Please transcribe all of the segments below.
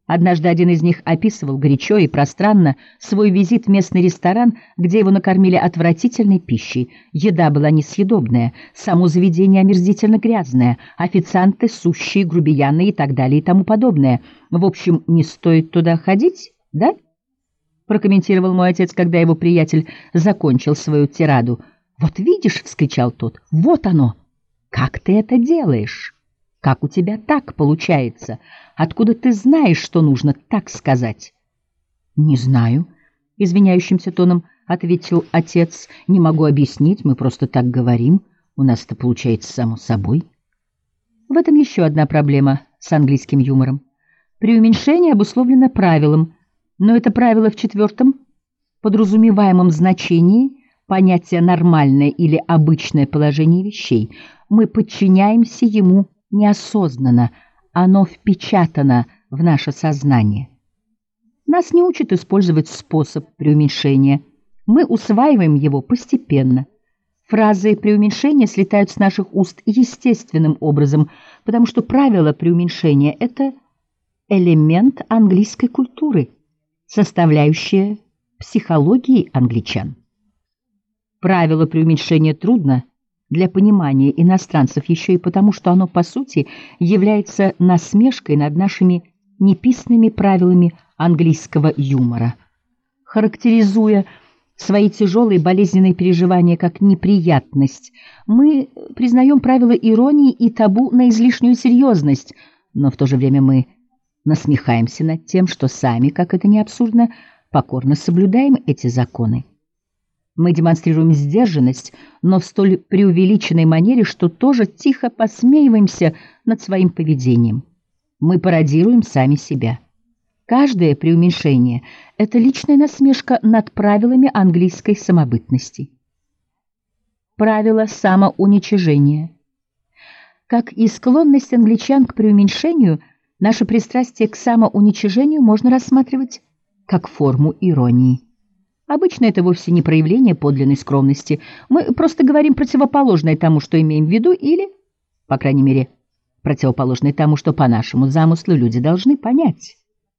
Однажды один из них описывал горячо и пространно свой визит в местный ресторан, где его накормили отвратительной пищей. Еда была несъедобная, само заведение омерзительно грязное, официанты сущие, грубияны и так далее и тому подобное. В общем, не стоит туда ходить, да? Прокомментировал мой отец, когда его приятель закончил свою тираду. «Вот видишь», — вскричал тот, — «вот оно! Как ты это делаешь? Как у тебя так получается? Откуда ты знаешь, что нужно так сказать?» «Не знаю», — извиняющимся тоном ответил отец. «Не могу объяснить, мы просто так говорим. У нас это получается само собой». В этом еще одна проблема с английским юмором. Преуменьшение обусловлено правилом, но это правило в четвертом подразумеваемом значении понятия «нормальное» или «обычное положение вещей». Мы подчиняемся ему неосознанно, оно впечатано в наше сознание. Нас не учат использовать способ преуменьшения. Мы усваиваем его постепенно. Фразы преуменьшения слетают с наших уст естественным образом, потому что правило преуменьшения — это элемент английской культуры, составляющая психологии англичан. Правило преуменьшения трудно для понимания иностранцев еще и потому, что оно, по сути, является насмешкой над нашими неписанными правилами английского юмора. Характеризуя свои тяжелые болезненные переживания как неприятность, мы признаем правила иронии и табу на излишнюю серьезность, но в то же время мы насмехаемся над тем, что сами, как это ни абсурдно, покорно соблюдаем эти законы. Мы демонстрируем сдержанность, но в столь преувеличенной манере, что тоже тихо посмеиваемся над своим поведением. Мы пародируем сами себя. Каждое преуменьшение — это личная насмешка над правилами английской самобытности. Правило самоуничижения. Как и склонность англичан к преуменьшению, наше пристрастие к самоуничижению можно рассматривать как форму иронии. Обычно это вовсе не проявление подлинной скромности. Мы просто говорим противоположное тому, что имеем в виду, или, по крайней мере, противоположное тому, что по нашему замыслу люди должны понять.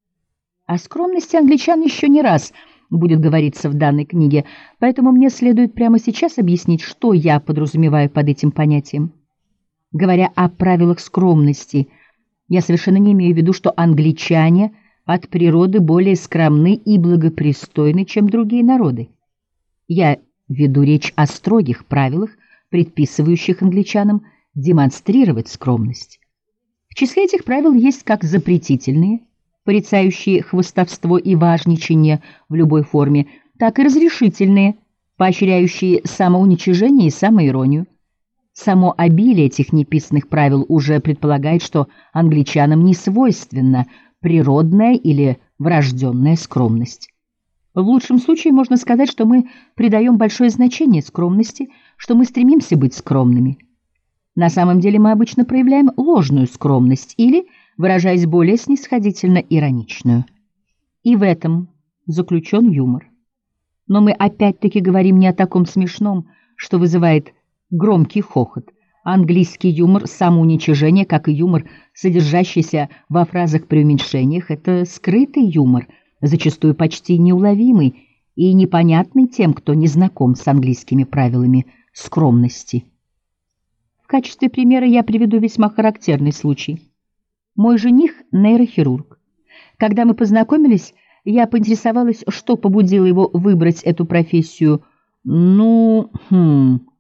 О скромности англичан еще не раз будет говориться в данной книге, поэтому мне следует прямо сейчас объяснить, что я подразумеваю под этим понятием. Говоря о правилах скромности, я совершенно не имею в виду, что англичане от природы более скромны и благопристойны, чем другие народы. Я веду речь о строгих правилах, предписывающих англичанам демонстрировать скромность. В числе этих правил есть как запретительные, порицающие хвастовство и важничание в любой форме, так и разрешительные, поощряющие самоуничижение и самоиронию. Само обилие этих неписанных правил уже предполагает, что англичанам не свойственна природная или врожденная скромность. В лучшем случае можно сказать, что мы придаем большое значение скромности, что мы стремимся быть скромными. На самом деле мы обычно проявляем ложную скромность или, выражаясь более снисходительно, ироничную. И в этом заключен юмор. Но мы опять-таки говорим не о таком смешном, что вызывает громкий хохот. Английский юмор самоуничижения, как и юмор, содержащийся во фразах-преуменьшениях, это скрытый юмор, зачастую почти неуловимый и непонятный тем, кто не знаком с английскими правилами скромности. В качестве примера я приведу весьма характерный случай. Мой жених – нейрохирург. Когда мы познакомились, я поинтересовалась, что побудило его выбрать эту профессию.